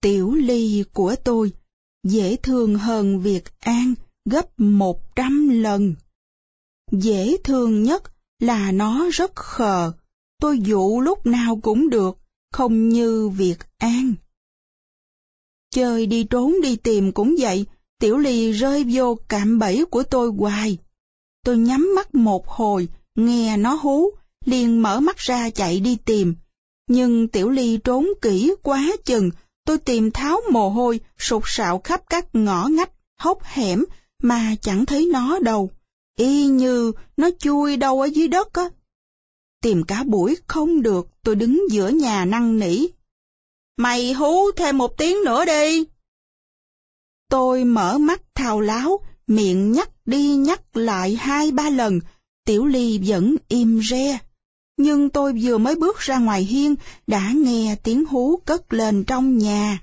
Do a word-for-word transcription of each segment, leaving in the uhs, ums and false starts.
Tiểu Ly của tôi dễ thương hơn Việt An gấp một trăm lần. Dễ thương nhất là nó rất khờ, tôi dụ lúc nào cũng được, không như Việt An. Chơi đi trốn đi tìm cũng vậy, Tiểu Ly rơi vô cạm bẫy của tôi hoài. Tôi nhắm mắt một hồi, nghe nó hú, liền mở mắt ra chạy đi tìm. Nhưng Tiểu Ly trốn kỹ quá chừng, tôi tìm tháo mồ hôi, sụt sạo khắp các ngõ ngách, hốc hẻm, mà chẳng thấy nó đâu. Y như nó chui đâu ở dưới đất á. Tìm cả buổi không được, tôi đứng giữa nhà năn nỉ. Mày hú thêm một tiếng nữa đi. Tôi mở mắt thao láo, miệng nhắc đi nhắc lại hai ba lần, Tiểu Ly vẫn im re. Nhưng tôi vừa mới bước ra ngoài hiên, đã nghe tiếng hú cất lên trong nhà.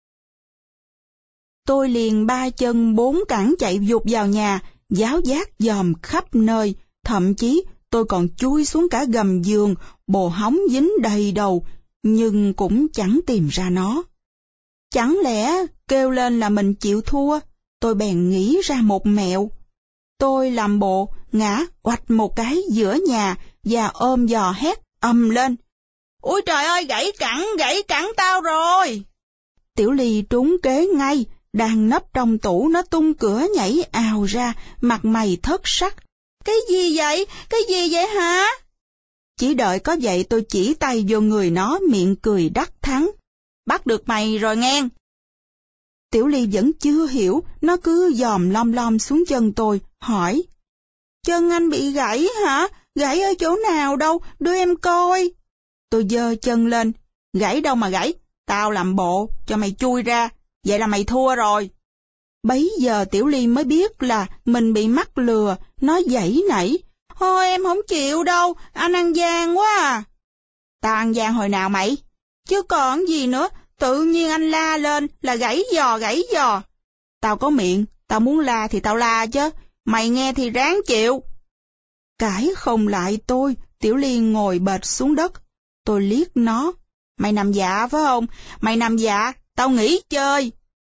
Tôi liền ba chân bốn cẳng chạy vụt vào nhà, giáo giác dòm khắp nơi, thậm chí tôi còn chui xuống cả gầm giường, bồ hóng dính đầy đầu, nhưng cũng chẳng tìm ra nó. Chẳng lẽ kêu lên là mình chịu thua? Tôi bèn nghĩ ra một mẹo. Tôi làm bộ ngã oạch một cái giữa nhà và ôm giò hét ầm lên. Ôi trời ơi, gãy cẳng, gãy cẳng tao rồi! Tiểu Ly trúng kế ngay, đang nấp trong tủ nó tung cửa nhảy ào ra, mặt mày thất sắc. Cái gì vậy? Cái gì vậy hả? Chỉ đợi có vậy tôi chỉ tay vô người nó, miệng cười đắc thắng. Bắt được mày rồi nghe. Tiểu Ly vẫn chưa hiểu, nó cứ dòm lom lom xuống chân tôi, hỏi. Chân anh bị gãy hả? Gãy ở chỗ nào đâu? Đưa em coi. Tôi giơ chân lên. Gãy đâu mà gãy? Tao làm bộ, cho mày chui ra. Vậy là mày thua rồi. Bấy giờ Tiểu Ly mới biết là mình bị mắc lừa, nó giãy nảy. Thôi em không chịu đâu, anh ăn gian quá à. Tao ăn gian hồi nào mày? Chứ còn gì nữa, tự nhiên anh la lên là gãy giò gãy giò. Tao có miệng, tao muốn la thì tao la chứ, mày nghe thì ráng chịu. Cãi không lại tôi, Tiểu Ly ngồi bệt xuống đất. Tôi liếc nó. Mày nằm dạ phải không? Mày nằm dạ, tao nghỉ chơi.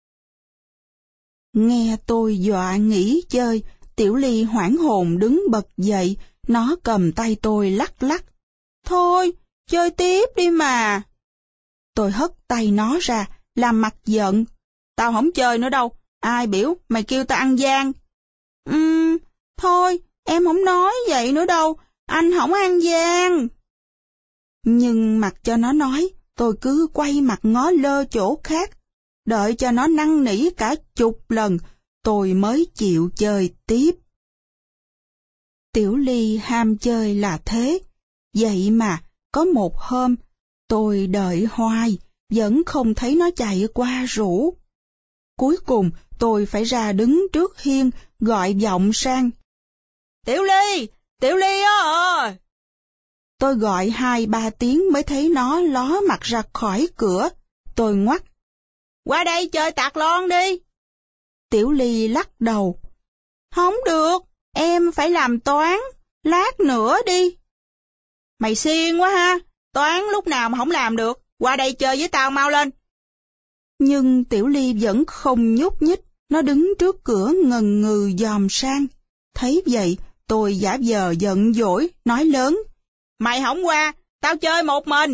Nghe tôi dọa nghỉ chơi, Tiểu Ly hoảng hồn đứng bật dậy, nó cầm tay tôi lắc lắc. Thôi, chơi tiếp đi mà. Tôi hất tay nó ra, làm mặt giận. Tao không chơi nữa đâu, ai biểu mày kêu tao ăn gian. Ừm, thôi, em không nói vậy nữa đâu, anh không ăn gian. Nhưng mặc cho nó nói, tôi cứ quay mặt ngó lơ chỗ khác. Đợi cho nó năn nỉ cả chục lần, tôi mới chịu chơi tiếp. Tiểu Ly ham chơi là thế. Vậy mà, có một hôm, tôi đợi hoài, vẫn không thấy nó chạy qua rủ. Cuối cùng, tôi phải ra đứng trước hiên, gọi vọng sang. Tiểu Ly! Tiểu Ly ơi! Tôi gọi hai ba tiếng mới thấy nó ló mặt ra khỏi cửa. Tôi ngoắt. Qua đây chơi tạc lon đi. Tiểu Ly lắc đầu. Không được, em phải làm toán, lát nữa đi. Mày xiên quá ha, toán lúc nào mà không làm được, qua đây chơi với tao mau lên. Nhưng Tiểu Ly vẫn không nhúc nhích, nó đứng trước cửa ngần ngừ dòm sang. Thấy vậy, tôi giả vờ giận dỗi, nói lớn. Mày không qua, tao chơi một mình.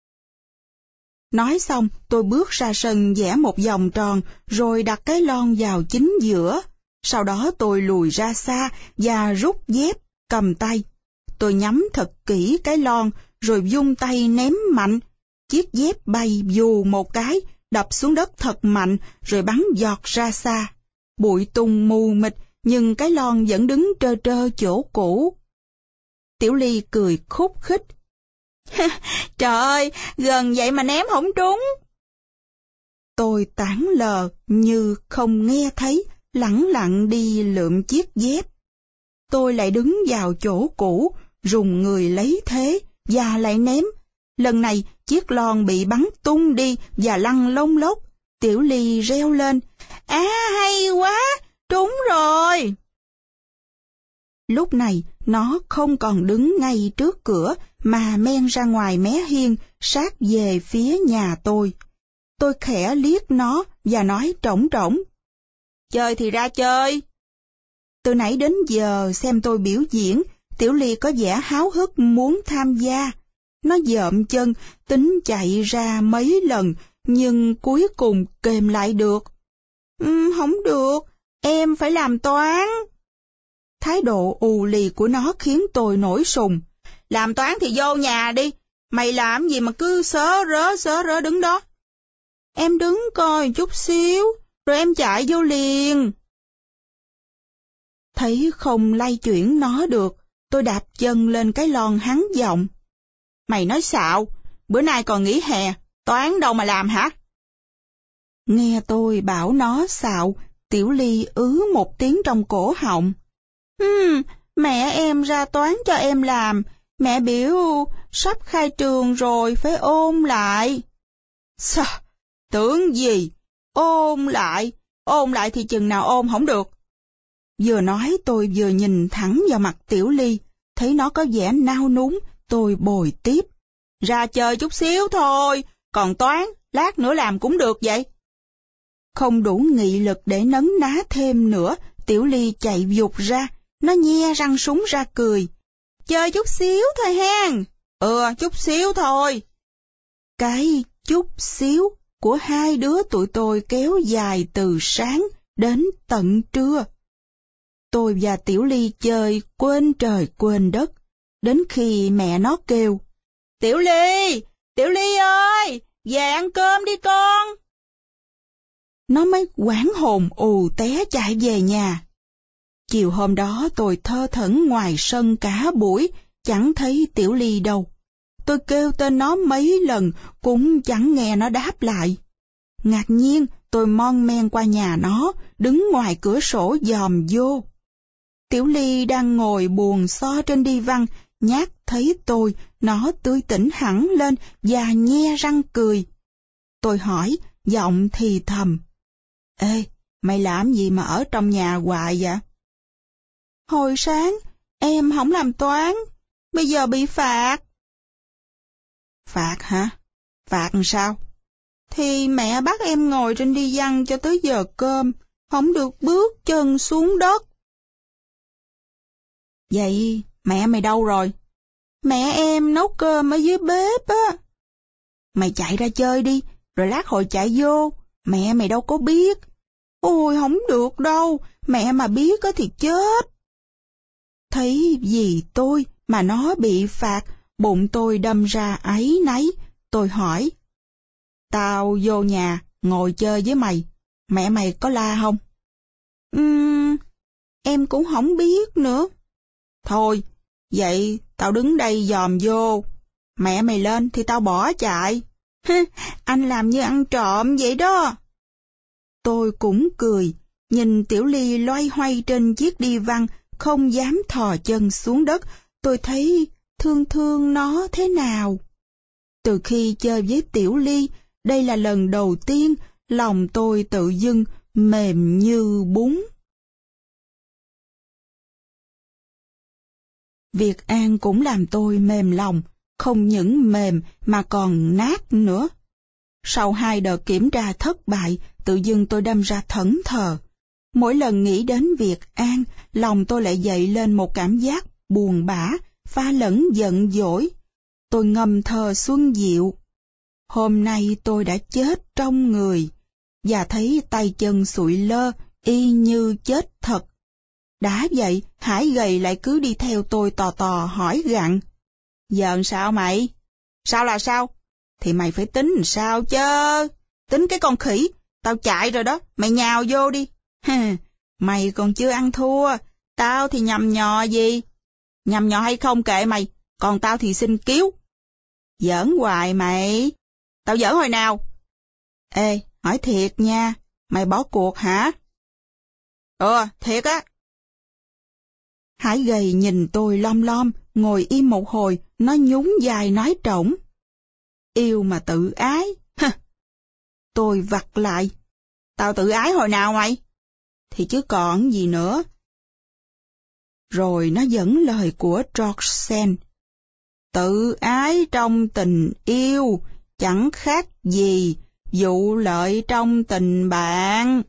Nói xong, tôi bước ra sân vẽ một vòng tròn, rồi đặt cái lon vào chính giữa. Sau đó tôi lùi ra xa và rút dép, cầm tay. Tôi nhắm thật kỹ cái lon, rồi vung tay ném mạnh. Chiếc dép bay vù một cái, đập xuống đất thật mạnh, rồi bắn giọt ra xa. Bụi tung mù mịt, nhưng cái lon vẫn đứng trơ trơ chỗ cũ. Tiểu Ly cười khúc khích. Trời ơi, gần vậy mà ném không trúng. Tôi tảng lờ như không nghe thấy, lẳng lặng đi lượm chiếc dép. Tôi lại đứng vào chỗ cũ, rùng người lấy thế, và lại ném. Lần này, chiếc lon bị bắn tung đi và lăn lông lốc. Tiểu Ly reo lên. À, hay quá, trúng rồi. Lúc này, nó không còn đứng ngay trước cửa, mà men ra ngoài mé hiên, sát về phía nhà tôi. Tôi khẽ liếc nó và nói trỏng trỏng. Chơi thì ra chơi. Từ nãy đến giờ xem tôi biểu diễn, Tiểu Ly có vẻ háo hức muốn tham gia. Nó dợm chân, tính chạy ra mấy lần, nhưng cuối cùng kềm lại được. Um, không được, em phải làm toán. Thái độ ù lì của nó khiến tôi nổi sùng. Làm toán thì vô nhà đi, mày làm gì mà cứ sớ rớ sớ rớ đứng đó. Em đứng coi chút xíu, rồi em chạy vô liền. Thấy không lay chuyển nó được, tôi đạp chân lên cái lon hắn giọng. Mày nói xạo, bữa nay còn nghỉ hè, toán đâu mà làm hả? Nghe tôi bảo nó xạo, Tiểu Ly ứ một tiếng trong cổ họng. Hmm, mẹ em ra toán cho em làm, mẹ biểu sắp khai trường rồi phải ôn lại. Sao? Tưởng gì? Ôn lại, ôn lại thì chừng nào ôn không được. Vừa nói tôi vừa nhìn thẳng vào mặt Tiểu Ly, thấy nó có vẻ nao núng, tôi bồi tiếp. Ra chơi chút xíu thôi, còn toán, lát nữa làm cũng được vậy. Không đủ nghị lực để nấn ná thêm nữa, Tiểu Ly chạy vụt ra, nó nhe răng súng ra cười. Chơi chút xíu thôi hen. Ừ, chút xíu thôi. Cái chút xíu của hai đứa tụi tôi kéo dài từ sáng đến tận trưa. Tôi và Tiểu Ly chơi quên trời quên đất, đến khi mẹ nó kêu. Tiểu Ly, Tiểu Ly ơi, về ăn cơm đi con. Nó mới hoảng hồn ù té chạy về nhà. Chiều hôm đó tôi thơ thẩn ngoài sân cả buổi, chẳng thấy Tiểu Ly đâu. Tôi kêu tên nó mấy lần, cũng chẳng nghe nó đáp lại. Ngạc nhiên, tôi mon men qua nhà nó, đứng ngoài cửa sổ dòm vô. Tiểu Ly đang ngồi buồn so trên đi văn, nhát thấy tôi, nó tươi tỉnh hẳn lên và nhe răng cười. Tôi hỏi, giọng thì thầm. Ê, mày làm gì mà ở trong nhà hoài vậy? Hồi sáng, em không làm toán, bây giờ bị phạt. Phạt hả? Phạt làm sao? Thì mẹ bắt em ngồi trên đi văn cho tới giờ cơm, không được bước chân xuống đất. Vậy mẹ mày đâu rồi? Mẹ em nấu cơm ở dưới bếp á. Mày chạy ra chơi đi, rồi lát hồi chạy vô, mẹ mày đâu có biết. Ôi không được đâu, mẹ mà biết á thì chết. Thấy vì tôi mà nó bị phạt, bụng tôi đâm ra áy náy. Tôi hỏi. Tao vô nhà, ngồi chơi với mày, mẹ mày có la không? Ừm, em cũng không biết nữa. Thôi, vậy tao đứng đây dòm vô, mẹ mày lên thì tao bỏ chạy. Anh làm như ăn trộm vậy đó. Tôi cũng cười, nhìn Tiểu Ly loay hoay trên chiếc đi văn, không dám thò chân xuống đất, tôi thấy thương thương nó thế nào. Từ khi chơi với Tiểu Ly, đây là lần đầu tiên lòng tôi tự dưng mềm như bún. Việc An cũng làm tôi mềm lòng, không những mềm mà còn nát nữa. Sau hai đợt kiểm tra thất bại, tự dưng tôi đâm ra thẫn thờ. Mỗi lần nghĩ đến việc An, lòng tôi lại dậy lên một cảm giác buồn bã, pha lẫn giận dỗi. Tôi ngâm thơ Xuân Diệu. Hôm nay tôi đã chết trong người, và thấy tay chân sụi lơ, y như chết thật. Đã vậy, Hải gầy lại cứ đi theo tôi tò tò hỏi gặng. Giờ sao mày? Sao là sao? Thì mày phải tính làm sao chứ? Tính cái con khỉ, tao chạy rồi đó, mày nhào vô đi. Mày còn chưa ăn thua, tao thì nhầm nhò gì? Nhầm nhò hay không kệ mày, còn tao thì xin cứu. Giỡn hoài mày. Tao giỡn hồi nào? Ê, hỏi thiệt nha, mày bỏ cuộc hả? Ừ, thiệt á. Hải gầy nhìn tôi lom lom, ngồi im một hồi, nó nhún vai nói trỏng. Yêu mà tự ái. Hừ. Tôi vặt lại. Tao tự ái hồi nào mày? Thì chứ còn gì nữa. Rồi nó dẫn lời của George Sand. Tự ái trong tình yêu chẳng khác gì vụ lợi trong tình bạn.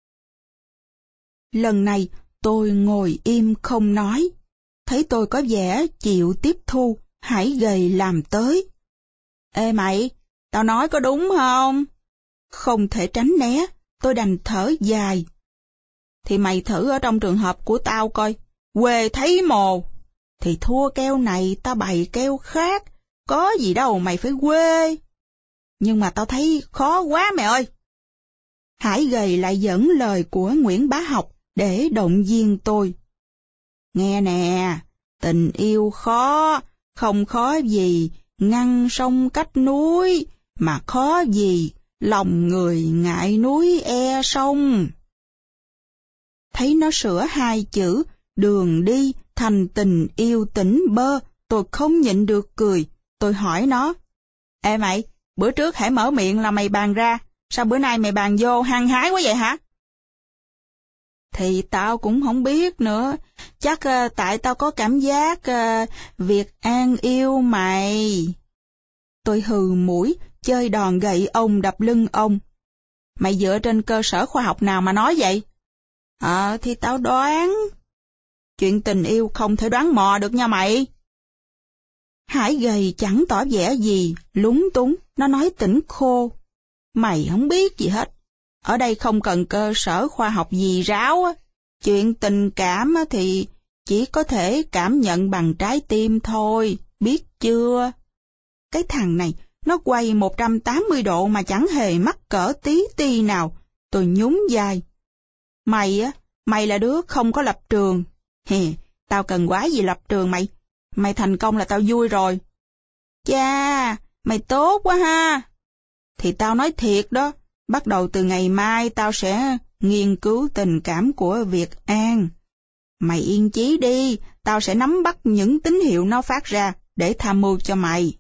Lần này tôi ngồi im không nói. Thấy tôi có vẻ chịu tiếp thu, Hải gầy làm tới. Ê mày, tao nói có đúng không? Không thể tránh né, tôi đành thở dài. Thì mày thử ở trong trường hợp của tao coi, quê thấy mồ. Thì thua keo này tao bày keo khác, có gì đâu mày phải quê. Nhưng mà tao thấy khó quá mẹ ơi. Hải gầy lại dẫn lời của Nguyễn Bá Học để động viên tôi. Nghe nè, tình yêu khó, không khó gì ngăn sông cách núi, mà khó gì lòng người ngại núi e sông. Thấy nó sửa hai chữ đường đi thành tình yêu tỉnh bơ, tôi không nhịn được cười. Tôi hỏi nó, ê mày, bữa trước hãy mở miệng là mày bàn ra, sao bữa nay mày bàn vô hăng hái quá vậy hả? Thì tao cũng không biết nữa, chắc uh, tại tao có cảm giác uh, Việt An yêu mày. Tôi hừ mũi, chơi đòn gậy ông đập lưng ông. Mày dựa trên cơ sở khoa học nào mà nói vậy? Ờ, thì tao đoán. Chuyện tình yêu không thể đoán mò được nha mày. Hải gầy chẳng tỏ vẻ gì, lúng túng, nó nói tỉnh khô. Mày không biết gì hết. Ở đây không cần cơ sở khoa học gì ráo á. Chuyện tình cảm thì chỉ có thể cảm nhận bằng trái tim thôi, biết chưa? Cái thằng này, nó quay một trăm tám mươi độ mà chẳng hề mắc cỡ tí ti nào. Tôi nhún vai. Mày á, mày là đứa không có lập trường. Hè, tao cần quá gì lập trường mày. Mày thành công là tao vui rồi. Chà, mày tốt quá ha. Thì tao nói thiệt đó, bắt đầu từ ngày mai tao sẽ nghiên cứu tình cảm của Việt An. Mày yên chí đi, tao sẽ nắm bắt những tín hiệu nó phát ra để tham mưu cho mày.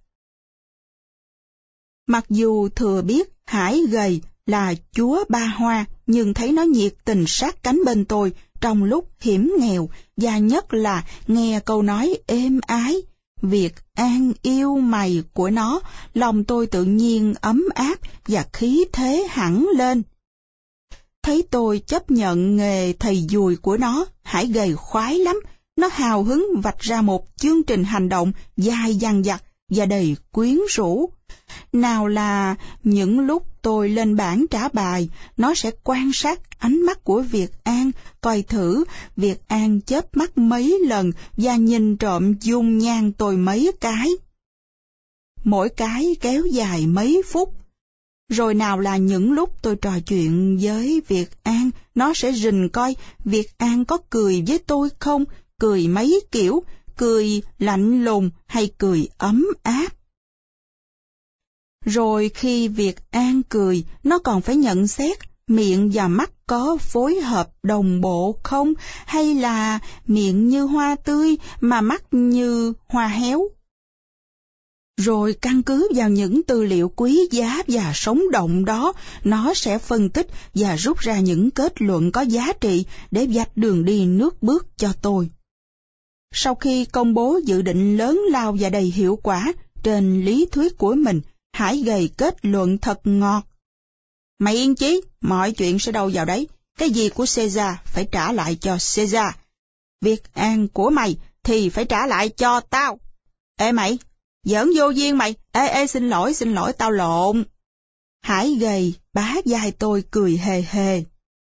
Mặc dù thừa biết Hải gầy là chúa ba hoa, nhưng thấy nó nhiệt tình sát cánh bên tôi trong lúc hiểm nghèo, và nhất là nghe câu nói êm ái, Việt An yêu mày của nó, lòng tôi tự nhiên ấm áp và khí thế hẳn lên. Thấy tôi chấp nhận nghề thầy dùi của nó, Hải gầy khoái lắm, nó hào hứng vạch ra một chương trình hành động dài dằng dặc và đầy quyến rũ. Nào là những lúc tôi lên bảng trả bài, nó sẽ quan sát ánh mắt của Việt An, coi thử Việt An chớp mắt mấy lần và nhìn trộm dung nhan tôi mấy cái. Mỗi cái kéo dài mấy phút. Rồi nào là những lúc tôi trò chuyện với Việt An, nó sẽ rình coi Việt An có cười với tôi không, cười mấy kiểu, cười lạnh lùng hay cười ấm áp. Rồi khi Việt An cười, nó còn phải nhận xét miệng và mắt có phối hợp đồng bộ không, hay là miệng như hoa tươi mà mắt như hoa héo. Rồi căn cứ vào những tư liệu quý giá và sống động đó, nó sẽ phân tích và rút ra những kết luận có giá trị để vạch đường đi nước bước cho tôi. Sau khi công bố dự định lớn lao và đầy hiệu quả trên lý thuyết của mình, Hải gầy kết luận thật ngọt. Mày yên chí, mọi chuyện sẽ đâu vào đấy. Cái gì của Caesar phải trả lại cho Caesar. Việc An của mày thì phải trả lại cho tao. Ê mày, giỡn vô duyên mày. Ê ê xin lỗi, xin lỗi, tao lộn. Hải gầy bá vai tôi cười hề hề.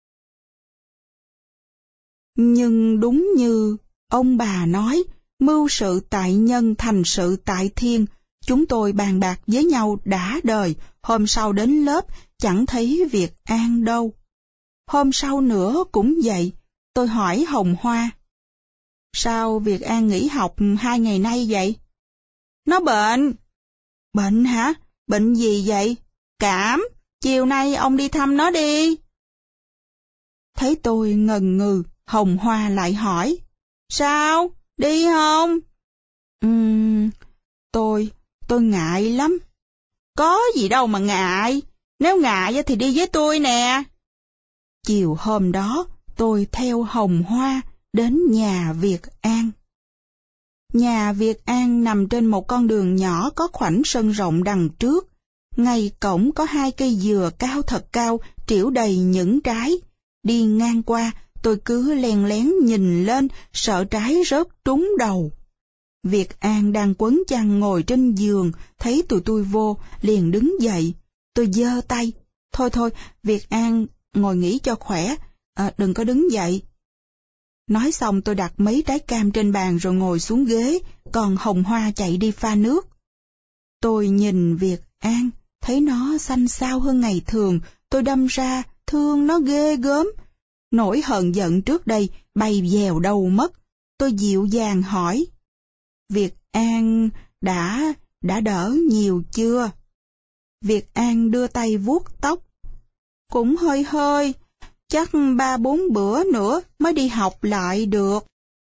Nhưng đúng như ông bà nói, mưu sự tại nhân thành sự tại thiên. Chúng tôi bàn bạc với nhau đã đời, hôm sau đến lớp chẳng thấy Việt An đâu. Hôm sau nữa cũng vậy, tôi hỏi Hồng Hoa. Sao Việt An nghỉ học hai ngày nay vậy? Nó bệnh. Bệnh hả? Bệnh gì vậy? Cảm, chiều nay ông đi thăm nó đi. Thấy tôi ngần ngừ, Hồng Hoa lại hỏi. Sao? Đi không? Ừm, tôi... Tôi ngại lắm. Có gì đâu mà ngại. Nếu ngại thì đi với tôi nè. Chiều hôm đó, tôi theo Hồng Hoa đến nhà Việt An. Nhà Việt An nằm trên một con đường nhỏ có khoảnh sân rộng đằng trước. Ngay cổng có hai cây dừa cao thật cao, trĩu đầy những trái. Đi ngang qua, tôi cứ len lén nhìn lên, sợ trái rớt trúng đầu. Việt An đang quấn chăn ngồi trên giường, thấy tụi tôi vô, liền đứng dậy. Tôi giơ tay. Thôi thôi, Việt An, ngồi nghỉ cho khỏe, à, đừng có đứng dậy. Nói xong tôi đặt mấy trái cam trên bàn rồi ngồi xuống ghế, còn Hồng Hoa chạy đi pha nước. Tôi nhìn Việt An, thấy nó xanh xao hơn ngày thường, tôi đâm ra thương nó ghê gớm. Nỗi hờn giận trước đây bay dèo đâu mất. Tôi dịu dàng hỏi, Việt An đã, đã đỡ nhiều chưa? Việt An đưa tay vuốt tóc. Cũng hơi hơi, chắc ba bốn bữa nữa mới đi học lại được.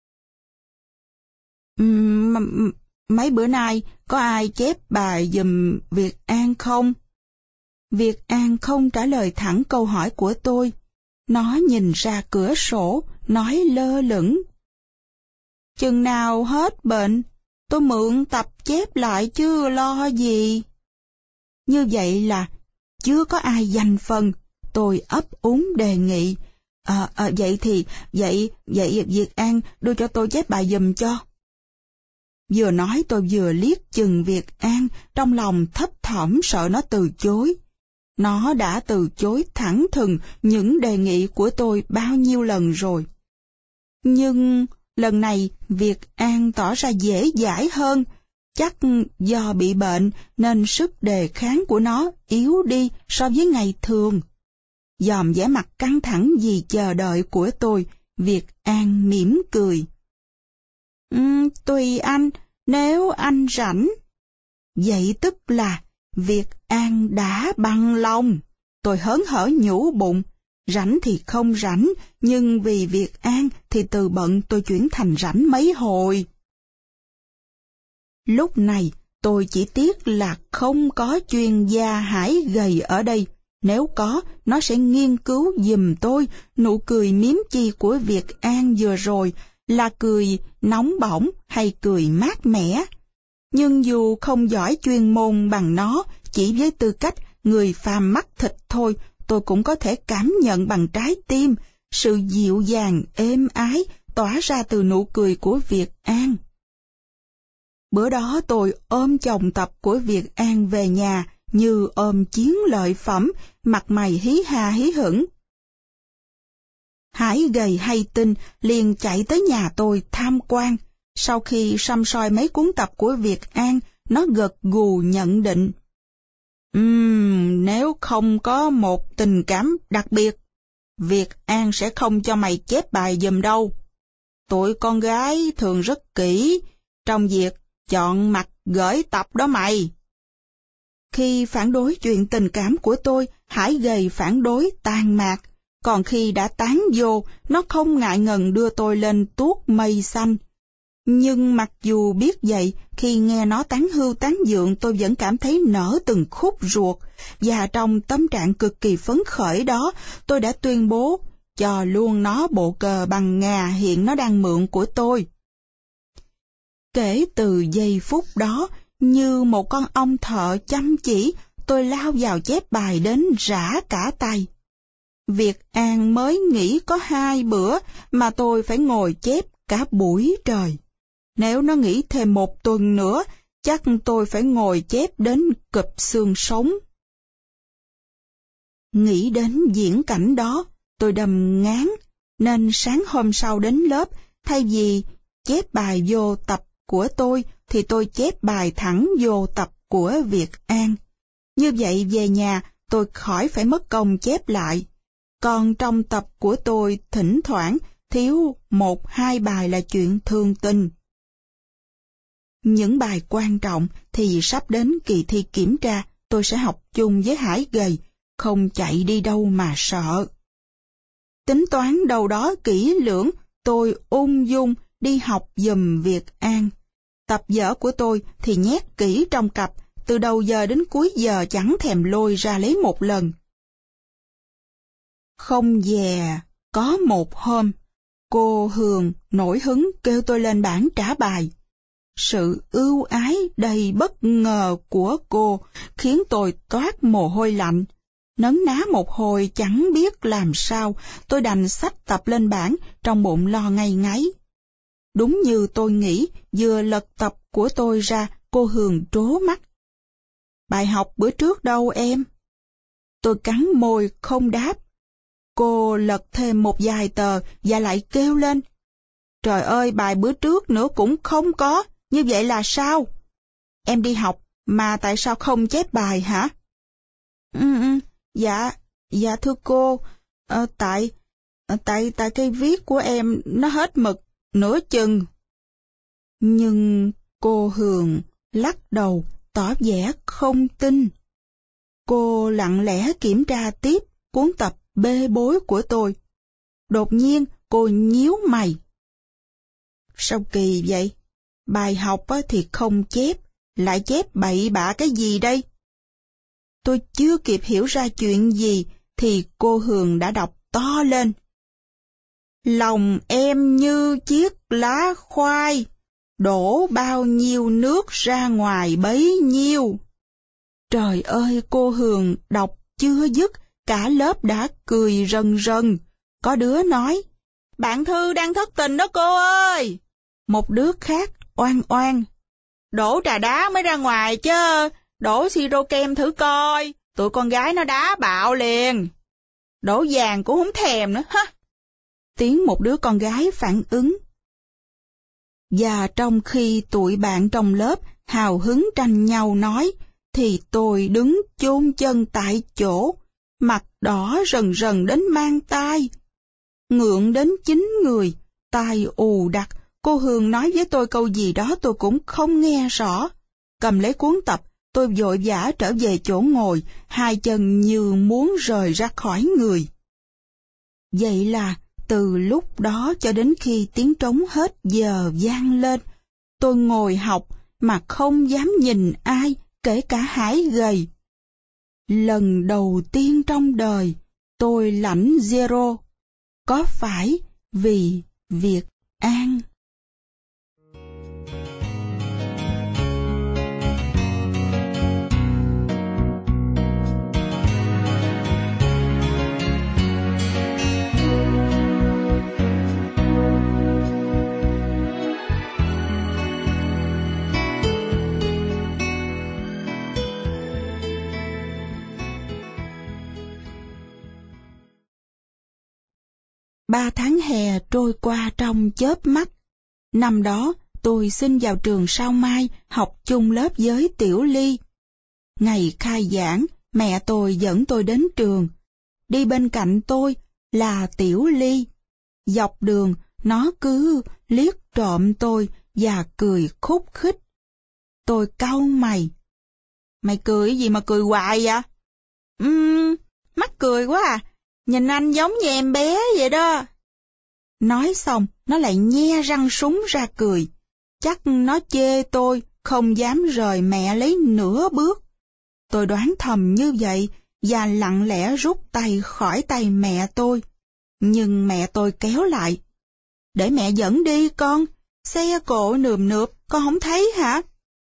Uhm, mấy bữa nay có ai chép bài giùm Việt An không? Việt An không trả lời thẳng câu hỏi của tôi. Nó nhìn ra cửa sổ, nói lơ lửng. Chừng nào hết bệnh, tôi mượn tập chép lại chứ lo gì. Như vậy là chưa có ai giành phần. Tôi ấp úng đề nghị. À, à, vậy thì, vậy, vậy Việt An đưa cho tôi chép bài giùm cho. Vừa nói tôi vừa liếc chừng Việt An, trong lòng thấp thỏm sợ nó từ chối. Nó đã từ chối thẳng thừng những đề nghị của tôi bao nhiêu lần rồi. Nhưng lần này Việt An tỏ ra dễ dãi hơn. Chắc do bị bệnh nên sức đề kháng của nó yếu đi so với ngày thường. Dòm vẻ mặt căng thẳng vì chờ đợi của tôi, Việt An mỉm cười. Um, tùy anh, nếu anh rảnh. Vậy tức là Việt An đã bằng lòng. Tôi hớn hở nhủ bụng, rảnh thì không rảnh, nhưng vì Việt An thì từ bận tôi chuyển thành rảnh mấy hồi. Lúc này tôi chỉ tiếc là không có chuyên gia hải gầy ở đây. Nếu có, nó sẽ nghiên cứu giùm tôi nụ cười miếm chi của Việt An vừa rồi là cười nóng bỏng hay cười mát mẻ. Nhưng dù không giỏi chuyên môn bằng nó, chỉ với tư cách người phàm mắt thịt thôi, tôi cũng có thể cảm nhận bằng trái tim sự dịu dàng, êm ái tỏa ra từ nụ cười của Việt An. Bữa đó tôi ôm chồng tập của Việt An về nhà như ôm chiến lợi phẩm, mặt mày hí ha hí hửng. Hải gầy hay tin liền chạy tới nhà tôi tham quan. Sau khi săm soi mấy cuốn tập của Việt An, nó gật gù nhận định. Ừm, nếu không có một tình cảm đặc biệt, Việt An sẽ không cho mày chép bài giùm đâu. Tụi con gái thường rất kỹ trong việc chọn mặt gửi tập đó mày. Khi phản đối chuyện tình cảm của tôi, Hải gầy phản đối tàn mạc. Còn khi đã tán vô, nó không ngại ngần đưa tôi lên tuốt mây xanh. Nhưng mặc dù biết vậy, khi nghe nó tán hưu tán dượng tôi vẫn cảm thấy nở từng khúc ruột. Và trong tâm trạng cực kỳ phấn khởi đó, tôi đã tuyên bố cho luôn nó bộ cờ bằng ngà hiện nó đang mượn của tôi. Kể từ giây phút đó, như một con ong thợ chăm chỉ, tôi lao vào chép bài đến rã cả tay. Việt An mới nghỉ có hai bữa mà tôi phải ngồi chép cả buổi trời. Nếu nó nghỉ thêm một tuần nữa, chắc tôi phải ngồi chép đến cụp xương sống. Nghĩ đến diễn cảnh đó, tôi đầm ngán, nên sáng hôm sau đến lớp, thay vì chép bài vô tập của tôi, thì tôi chép bài thẳng vô tập của Việt An. Như vậy về nhà, tôi khỏi phải mất công chép lại. Còn trong tập của tôi, thỉnh thoảng, thiếu một hai bài là chuyện thường tình. Những bài quan trọng thì sắp đến kỳ thi kiểm tra, tôi sẽ học chung với Hải gầy, không chạy đi đâu mà sợ. Tính toán đâu đó kỹ lưỡng, tôi ung dung đi học giùm Việt An. Tập vở của tôi thì nhét kỹ trong cặp, từ đầu giờ đến cuối giờ chẳng thèm lôi ra lấy một lần. Không dè, có một hôm, cô Hường nổi hứng kêu tôi lên bảng trả bài. Sự ưu ái đầy bất ngờ của cô khiến tôi toát mồ hôi lạnh. Nấn ná một hồi chẳng biết làm sao, tôi đành xách tập lên bảng, trong bụng lo ngây ngáy. Đúng như tôi nghĩ, vừa lật tập của tôi ra, cô Hường trố mắt. Bài học bữa trước đâu em? Tôi cắn môi không đáp. Cô lật thêm một vài tờ và lại kêu lên. Trời ơi, bài bữa trước nữa cũng không có, như vậy là sao? Em đi học mà tại sao không chép bài hả? Ừ, ừ, dạ, dạ thưa cô, à, tại, à, tại, tại cây viết của em nó hết mực, nửa chừng. Nhưng cô Hường lắc đầu, tỏ vẻ không tin. Cô lặng lẽ kiểm tra tiếp cuốn tập bê bối của tôi. Đột nhiên cô nhíu mày. Sao kỳ vậy? Bài học thì không chép, lại chép bậy bạ cái gì đây? Tôi chưa kịp hiểu ra chuyện gì thì cô Hường đã đọc to lên. Lòng em như chiếc lá khoai, đổ bao nhiêu nước ra ngoài bấy nhiêu. Trời ơi, cô Hường đọc chưa dứt, cả lớp đã cười rần rần. Có đứa nói, bạn Thư đang thất tình đó cô ơi. Một đứa khác oan oan, đổ trà đá mới ra ngoài chứ, đổ siro kem thử coi, tụi con gái nó đá bạo liền. Đổ vàng cũng không thèm nữa ha. Tiếng một đứa con gái phản ứng. Và trong khi tụi bạn trong lớp hào hứng tranh nhau nói, thì tôi đứng chôn chân tại chỗ, mặt đỏ rần rần đến mang tai. Ngượng đến chín người, tai ù đặc, cô Hường nói với tôi câu gì đó tôi cũng không nghe rõ. Cầm lấy cuốn tập, tôi vội vã trở về chỗ ngồi, hai chân như muốn rời ra khỏi người. Vậy là từ lúc đó cho đến khi tiếng trống hết giờ vang lên, tôi ngồi học mà không dám nhìn ai, kể cả Hải gầy. Lần đầu tiên trong đời, tôi lãnh zero. Có phải vì Việt An? Ba tháng hè trôi qua trong chớp mắt. Năm đó, tôi xin vào trường Sao Mai học chung lớp với Tiểu Ly. Ngày khai giảng, mẹ tôi dẫn tôi đến trường. Đi bên cạnh tôi là Tiểu Ly. Dọc đường, nó cứ liếc trộm tôi và cười khúc khích. Tôi cau mày. Mày cười gì mà cười hoài vậy? Ừm, mắc cười quá à. Nhìn anh giống như em bé vậy đó. Nói xong, nó lại nhe răng súng ra cười. Chắc nó chê tôi không dám rời mẹ lấy nửa bước. Tôi đoán thầm như vậy và lặng lẽ rút tay khỏi tay mẹ tôi. Nhưng mẹ tôi kéo lại. Để mẹ dẫn đi con, xe cộ nườm nượp, con không thấy hả?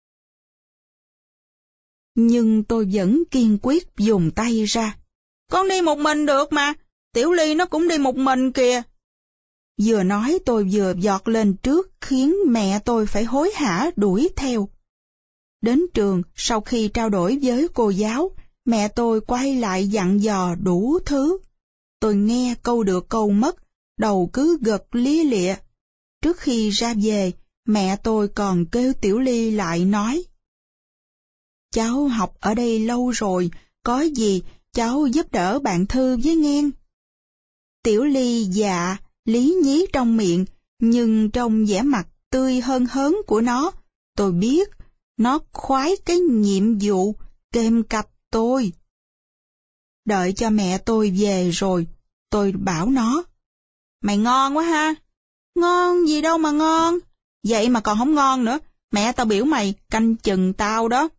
Nhưng tôi vẫn kiên quyết dùng tay ra. Con đi một mình được mà, Tiểu Ly nó cũng đi một mình kìa. Vừa nói tôi vừa giọt lên trước khiến mẹ tôi phải hối hả đuổi theo. Đến trường, sau khi trao đổi với cô giáo, mẹ tôi quay lại dặn dò đủ thứ. Tôi nghe câu được câu mất, đầu cứ gật lia lịa. Trước khi ra về, mẹ tôi còn kêu Tiểu Ly lại nói. Cháu học ở đây lâu rồi, có gì cháu giúp đỡ bạn Thư với nghe. Tiểu Ly dạ, lý nhí trong miệng, nhưng trong vẻ mặt tươi hân hớn của nó, tôi biết nó khoái cái nhiệm vụ kèm cặp tôi. Đợi cho mẹ tôi về rồi, tôi bảo nó. Mày ngon quá ha. Ngon gì đâu mà ngon. Vậy mà còn không ngon nữa, mẹ tao biểu mày canh chừng tao đó.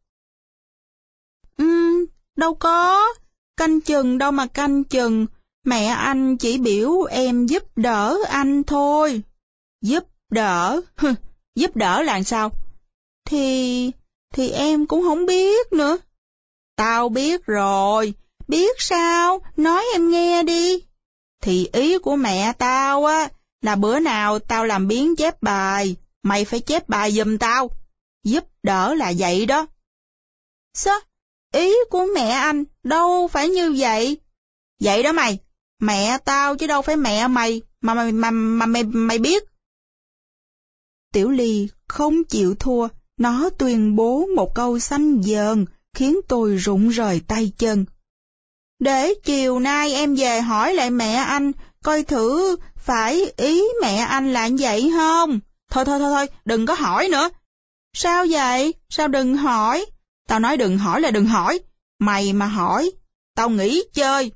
Ừm, đâu có, canh chừng đâu mà canh chừng. Mẹ anh chỉ biểu em giúp đỡ anh thôi. Giúp đỡ? Giúp đỡ là sao? Thì... thì em cũng không biết nữa. Tao biết rồi. Biết sao? Nói em nghe đi. Thì ý của mẹ tao á, là bữa nào tao làm biếng chép bài, mày phải chép bài giùm tao. Giúp đỡ là vậy đó. Sao? Ý của mẹ anh đâu phải như vậy. Vậy đó mày. Mẹ tao chứ đâu phải mẹ mày, mà mày, mà, mà mày, mày biết. Tiểu Ly không chịu thua, nó tuyên bố một câu xanh dờn, khiến tôi rụng rời tay chân. Để chiều nay em về hỏi lại mẹ anh, coi thử phải ý mẹ anh là vậy không? Thôi thôi thôi thôi, đừng có hỏi nữa. Sao vậy? Sao đừng hỏi? Tao nói đừng hỏi là đừng hỏi. Mày mà hỏi, tao nghỉ chơi.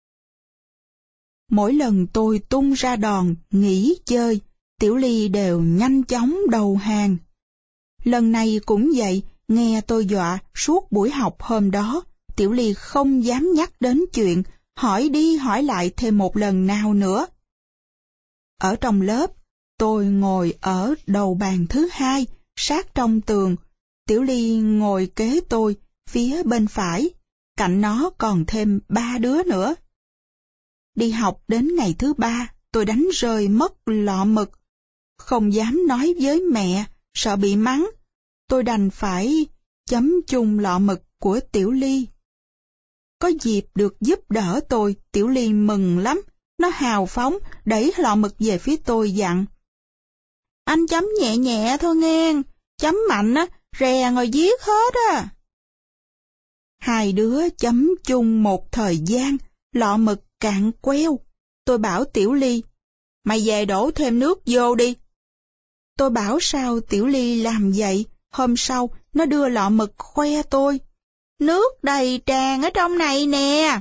Mỗi lần tôi tung ra đòn nghỉ chơi, Tiểu Ly đều nhanh chóng đầu hàng. Lần này cũng vậy, nghe tôi dọa suốt buổi học hôm đó, Tiểu Ly không dám nhắc đến chuyện hỏi đi hỏi lại thêm một lần nào nữa. Ở trong lớp, tôi ngồi ở đầu bàn thứ hai, sát trong tường. Tiểu Ly ngồi kế tôi, phía bên phải, cạnh nó còn thêm ba đứa nữa. Đi học đến ngày thứ ba, tôi đánh rơi mất lọ mực. Không dám nói với mẹ, sợ bị mắng. Tôi đành phải chấm chung lọ mực của Tiểu Ly. Có dịp được giúp đỡ tôi, Tiểu Ly mừng lắm. Nó hào phóng, đẩy lọ mực về phía tôi dặn. Anh chấm nhẹ nhẹ thôi nghe, chấm mạnh á, rè ngồi viết hết á. Hai đứa chấm chung một thời gian, lọ mực cạn queo. Tôi bảo Tiểu Ly, mày về đổ thêm nước vô đi. Tôi bảo sao Tiểu Ly làm vậy, hôm sau nó đưa lọ mực khoe tôi. Nước đầy tràn ở trong này nè.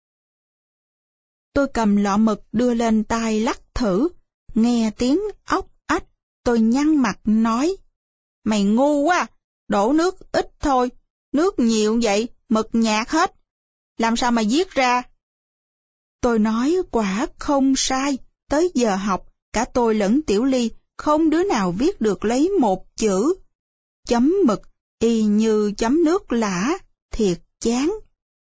Tôi cầm lọ mực đưa lên tai lắc thử, nghe tiếng ốc ách, tôi nhăn mặt nói. Mày ngu quá, đổ nước ít thôi, nước nhiều vậy, mực nhạt hết. Làm sao mà viết ra? Tôi nói quả không sai, tới giờ học, cả tôi lẫn Tiểu Ly không đứa nào viết được lấy một chữ. Chấm mực, y như chấm nước lã, thiệt chán.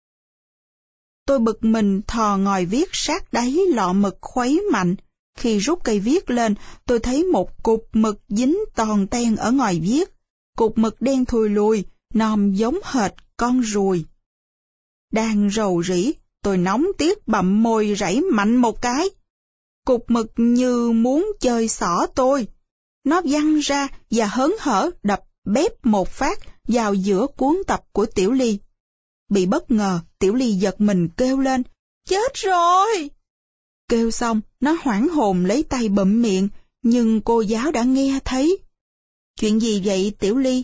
Tôi bực mình thò ngòi viết sát đáy lọ mực khuấy mạnh. Khi rút cây viết lên, tôi thấy một cục mực dính toàn ten ở ngòi viết. Cục mực đen thùi lùi, nòm giống hệt con ruồi. Đang rầu rĩ, tôi nóng tiếc bặm môi rảy mạnh một cái. Cục mực như muốn chơi xỏ tôi. Nó văng ra và hớn hở đập bép một phát vào giữa cuốn tập của Tiểu Ly. Bị bất ngờ, Tiểu Ly giật mình kêu lên, chết rồi! Kêu xong, nó hoảng hồn lấy tay bụm miệng, nhưng cô giáo đã nghe thấy. Chuyện gì vậy Tiểu Ly?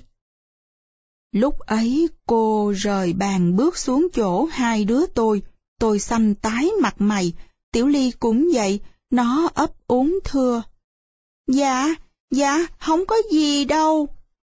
Lúc ấy cô rời bàn bước xuống chỗ hai đứa tôi, tôi xanh tái mặt mày, Tiểu Ly cũng vậy, nó ấp úng thưa. Dạ, dạ, không có gì đâu.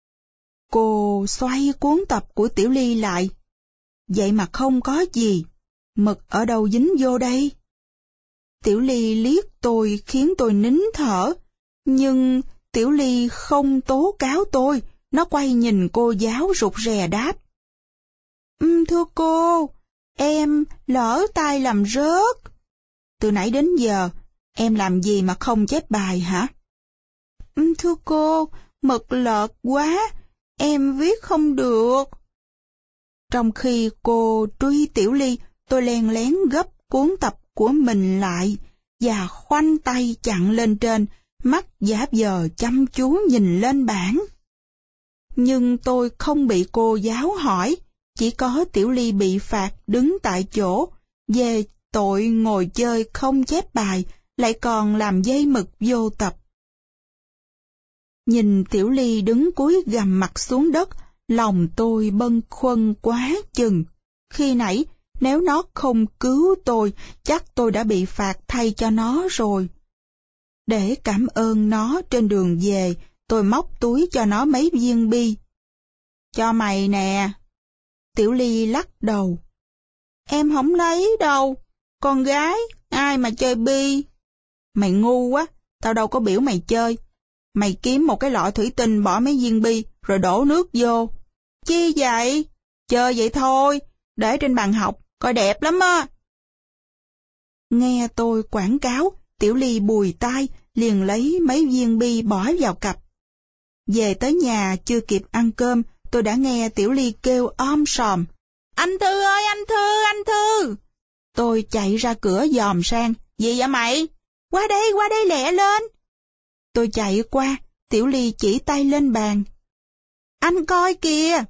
Cô xoay cuốn tập của Tiểu Ly lại. Vậy mà không có gì, mực ở đâu dính vô đây? Tiểu Ly liếc tôi khiến tôi nín thở, nhưng Tiểu Ly không tố cáo tôi, nó quay nhìn cô giáo rụt rè đáp. Um, thưa cô, em lỡ tay làm rớt. Từ nãy đến giờ, em làm gì mà không chép bài hả? Um, thưa cô, mực lợt quá, em viết không được. Trong khi cô truy Tiểu Ly, tôi len lén gấp cuốn tập của mình lại và khoanh tay chặn lên trên, mắt giả vờ chăm chú nhìn lên bảng. Nhưng tôi không bị cô giáo hỏi, chỉ có Tiểu Ly bị phạt đứng tại chỗ về tội ngồi chơi không chép bài, lại còn làm dây mực vô tập. Nhìn Tiểu Ly đứng cúi gằm mặt xuống đất, lòng tôi bâng khuâng quá chừng. Khi nãy, nếu nó không cứu tôi, chắc tôi đã bị phạt thay cho nó rồi. Để cảm ơn nó trên đường về, tôi móc túi cho nó mấy viên bi. Cho mày nè. Tiểu Ly lắc đầu. Em không lấy đâu. Con gái, ai mà chơi bi? Mày ngu quá, tao đâu có biểu mày chơi. Mày kiếm một cái lọ thủy tinh bỏ mấy viên bi rồi đổ nước vô. Chi vậy? Chơi vậy thôi, để trên bàn học, coi đẹp lắm á. Nghe tôi quảng cáo, Tiểu Ly bùi tai, liền lấy mấy viên bi bỏ vào cặp. Về tới nhà chưa kịp ăn cơm, tôi đã nghe Tiểu Ly kêu om sòm. Anh Thư ơi, anh Thư, anh Thư! Tôi chạy ra cửa dòm sang. Gì vậy mày? Qua đây, qua đây lẹ lên. Tôi chạy qua, Tiểu Ly chỉ tay lên bàn. Anh coi kìa!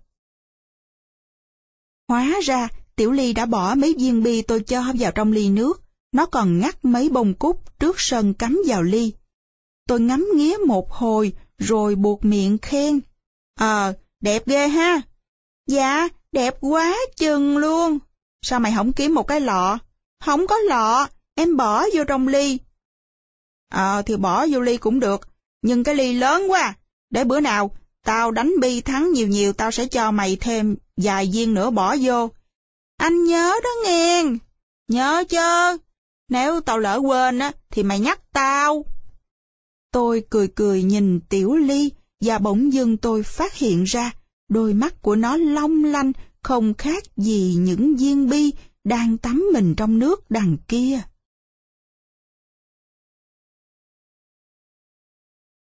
Hóa ra, Tiểu Ly đã bỏ mấy viên bi tôi cho vào trong ly nước. Nó còn ngắt mấy bông cúc trước sân cắm vào ly. Tôi ngắm nghía một hồi, rồi buột miệng khen. Ờ, đẹp ghê ha. Dạ, đẹp quá chừng luôn. Sao mày không kiếm một cái lọ? Không có lọ, em bỏ vô trong ly. Ờ, thì bỏ vô ly cũng được, nhưng cái ly lớn quá. Để bữa nào, tao đánh bi thắng nhiều nhiều, tao sẽ cho mày thêm vài viên nữa bỏ vô. Anh nhớ đó nghe. Nhớ chứ. Nếu tao lỡ quên á, thì mày nhắc tao. Tôi cười cười nhìn Tiểu Ly, và bỗng dưng tôi phát hiện ra, đôi mắt của nó long lanh, không khác gì những viên bi đang tắm mình trong nước đằng kia.